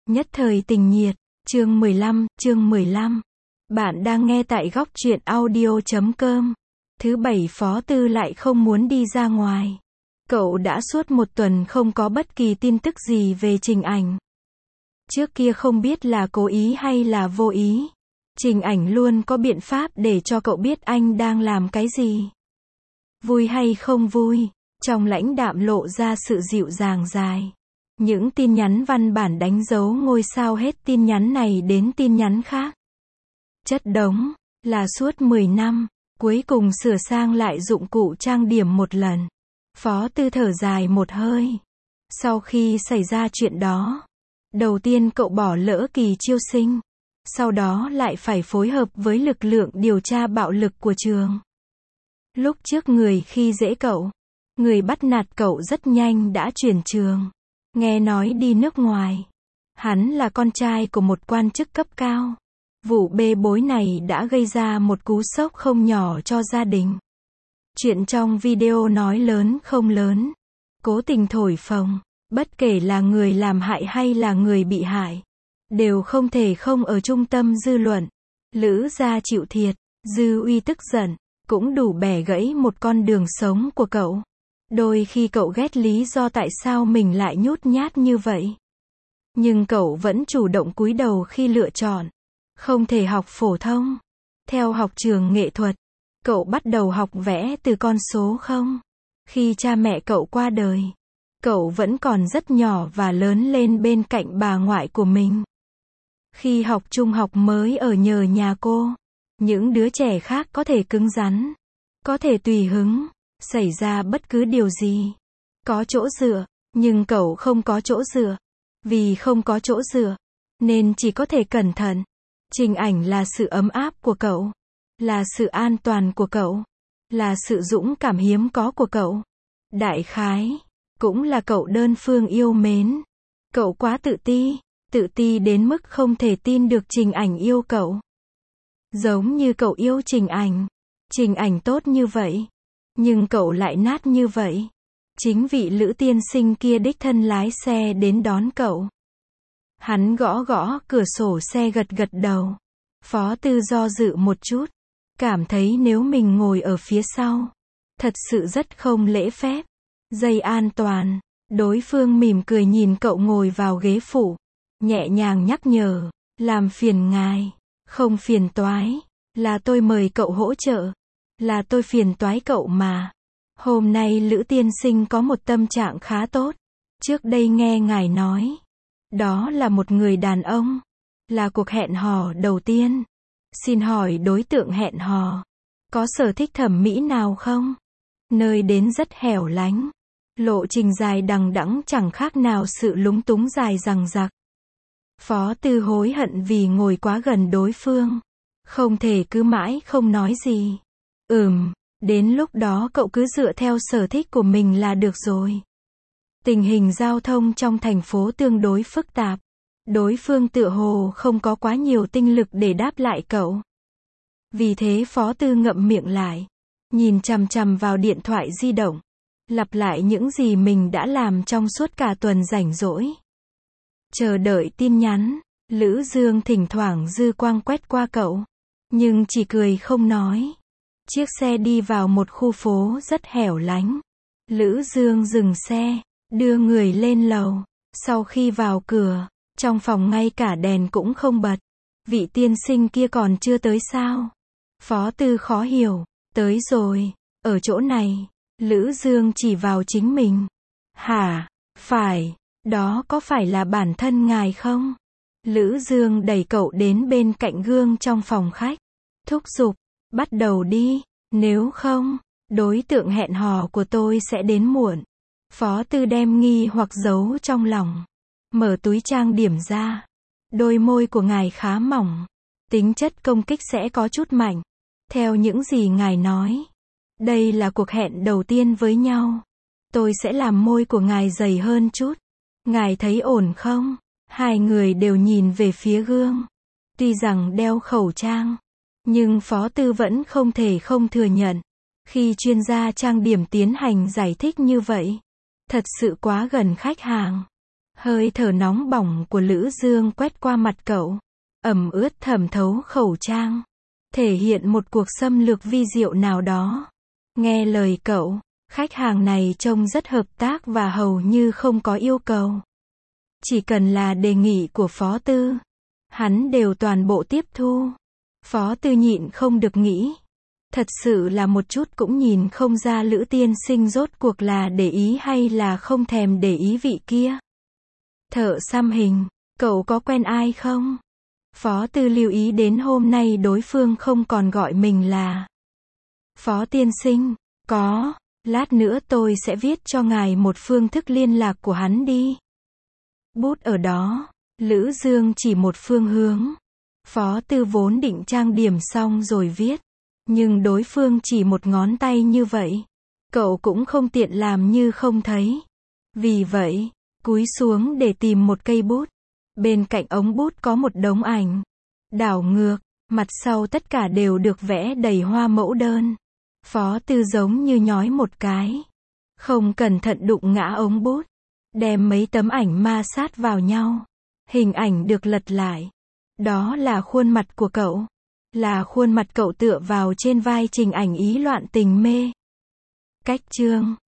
Nhất thời tình nhiệt, chương 15. Bạn đang nghe tại góc truyện audio.com. Thứ bảy Phó Tư lại không muốn đi ra ngoài. Cậu đã suốt một tuần không có bất kỳ tin tức gì về Trình Ảnh. Trước kia không biết là cố ý hay là vô ý. Trình Ảnh luôn có biện pháp để cho cậu biết anh đang làm cái gì. Vui hay không vui, trong lãnh đạm lộ ra sự dịu dàng dài. Những tin nhắn văn bản đánh dấu ngôi sao hết tin nhắn này đến tin nhắn khác. Chất đống, là suốt 10 năm, cuối cùng sửa sang lại dụng cụ trang điểm một lần. Phó Tư thở dài một hơi. Sau khi xảy ra chuyện đó, đầu tiên cậu bỏ lỡ kỳ chiêu sinh. Sau đó lại phải phối hợp với lực lượng điều tra bạo lực của trường. Lúc trước người khi dễ cậu, người bắt nạt cậu rất nhanh đã chuyển trường. Nghe nói đi nước ngoài. Hắn là con trai của một quan chức cấp cao. Vụ bê bối này đã gây ra một cú sốc không nhỏ cho gia đình. Chuyện trong video nói lớn không lớn. Cố tình thổi phồng. Bất kể là người làm hại hay là người bị hại, đều không thể không ở trung tâm dư luận. Lữ gia chịu thiệt, Dư Uy tức giận, cũng đủ bẻ gãy một con đường sống của cậu. Đôi khi cậu ghét lý do tại sao mình lại nhút nhát như vậy. Nhưng cậu vẫn chủ động cúi đầu khi lựa chọn. Không thể học phổ thông. Theo học trường nghệ thuật, cậu bắt đầu học vẽ từ con số 0. Khi cha mẹ cậu qua đời, cậu vẫn còn rất nhỏ và lớn lên bên cạnh bà ngoại của mình. Khi học trung học mới ở nhờ nhà cô, những đứa trẻ khác có thể cứng rắn, có thể tùy hứng, xảy ra bất cứ điều gì. Có chỗ dựa, nhưng cậu không có chỗ dựa. Vì không có chỗ dựa, nên chỉ có thể cẩn thận. Trình Ảnh là sự ấm áp của cậu, là sự an toàn của cậu, là sự dũng cảm hiếm có của cậu. Đại khái, cũng là cậu đơn phương yêu mến. Cậu quá tự ti đến mức không thể tin được Trình Ảnh yêu cậu. Giống như cậu yêu Trình Ảnh. Trình Ảnh tốt như vậy, nhưng cậu lại nát như vậy. Chính vị Lữ tiên sinh kia đích thân lái xe đến đón cậu. Hắn gõ gõ cửa sổ xe gật gật đầu. Phó Tư do dự một chút, cảm thấy nếu mình ngồi ở phía sau, thật sự rất không lễ phép. Dây an toàn. Đối phương mỉm cười nhìn cậu ngồi vào ghế phụ, nhẹ nhàng nhắc nhở, làm phiền ngài. Không phiền toái, là tôi mời cậu hỗ trợ. Là tôi phiền toái cậu mà. Hôm nay Lữ tiên sinh có một tâm trạng khá tốt. Trước đây nghe ngài nói, đó là một người đàn ông, là cuộc hẹn hò đầu tiên. Xin hỏi đối tượng hẹn hò có sở thích thẩm mỹ nào không? Nơi đến rất hẻo lánh, lộ trình dài đằng đẵng chẳng khác nào sự lúng túng dài dằng dặc. Phó Tư hối hận vì ngồi quá gần đối phương, không thể cứ mãi không nói gì. Đến lúc đó cậu cứ dựa theo sở thích của mình là được rồi. Tình hình giao thông trong thành phố tương đối phức tạp. Đối phương tựa hồ không có quá nhiều tinh lực để đáp lại cậu. Vì thế Phó Tư ngậm miệng lại, nhìn chằm chằm vào điện thoại di động, lặp lại những gì mình đã làm trong suốt cả tuần rảnh rỗi. Chờ đợi tin nhắn. Lữ Dương thỉnh thoảng dư quang quét qua cậu, nhưng chỉ cười không nói. Chiếc xe đi vào một khu phố rất hẻo lánh. Lữ Dương dừng xe, đưa người lên lầu. Sau khi vào cửa, trong phòng ngay cả đèn cũng không bật. Vị tiên sinh kia còn chưa tới sao? Phó Tư khó hiểu. Tới rồi, ở chỗ này. Lữ Dương chỉ vào chính mình. Hả? Phải, đó có phải là bản thân ngài không? Lữ Dương đẩy cậu đến bên cạnh gương trong phòng khách. Thúc giục, bắt đầu đi, nếu không, đối tượng hẹn hò của tôi sẽ đến muộn. Phó Tư đem nghi hoặc giấu trong lòng. Mở túi trang điểm ra. Đôi môi của ngài khá mỏng. Tính chất công kích sẽ có chút mạnh. Theo những gì ngài nói, đây là cuộc hẹn đầu tiên với nhau. Tôi sẽ làm môi của ngài dày hơn chút. Ngài thấy ổn không? Hai người đều nhìn về phía gương. Tuy rằng đeo khẩu trang, nhưng Phó Tư vẫn không thể không thừa nhận. Khi chuyên gia trang điểm tiến hành giải thích như vậy, thật sự quá gần khách hàng. Hơi thở nóng bỏng của Lữ Dương quét qua mặt cậu, ẩm ướt thẩm thấu khẩu trang, thể hiện một cuộc xâm lược vi diệu nào đó. Nghe lời cậu, khách hàng này trông rất hợp tác và hầu như không có yêu cầu. Chỉ cần là đề nghị của Phó Tư, hắn đều toàn bộ tiếp thu. Phó Tư nhịn không được nghĩ. Thật sự là một chút cũng nhìn không ra Lữ tiên sinh rốt cuộc là để ý hay là không thèm để ý vị kia. Thợ xăm hình, cậu có quen ai không? Phó Tư lưu ý đến hôm nay đối phương không còn gọi mình là Phó tiên sinh. Có, lát nữa tôi sẽ viết cho ngài một phương thức liên lạc của hắn đi. Bút ở đó, Lữ Dương chỉ một phương hướng. Phó Tư vốn định trang điểm xong rồi viết, nhưng đối phương chỉ một ngón tay như vậy, cậu cũng không tiện làm như không thấy. Vì vậy, cúi xuống để tìm một cây bút. Bên cạnh ống bút có một đống ảnh. Đảo ngược, mặt sau tất cả đều được vẽ đầy hoa mẫu đơn. Phó Tư giống như nhói một cái, không cẩn thận đụng ngã ống bút, đem mấy tấm ảnh ma sát vào nhau. Hình ảnh được lật lại. Đó là khuôn mặt của cậu. Là khuôn mặt cậu tựa vào trên vai Trình Ảnh ý loạn tình mê. Cách chương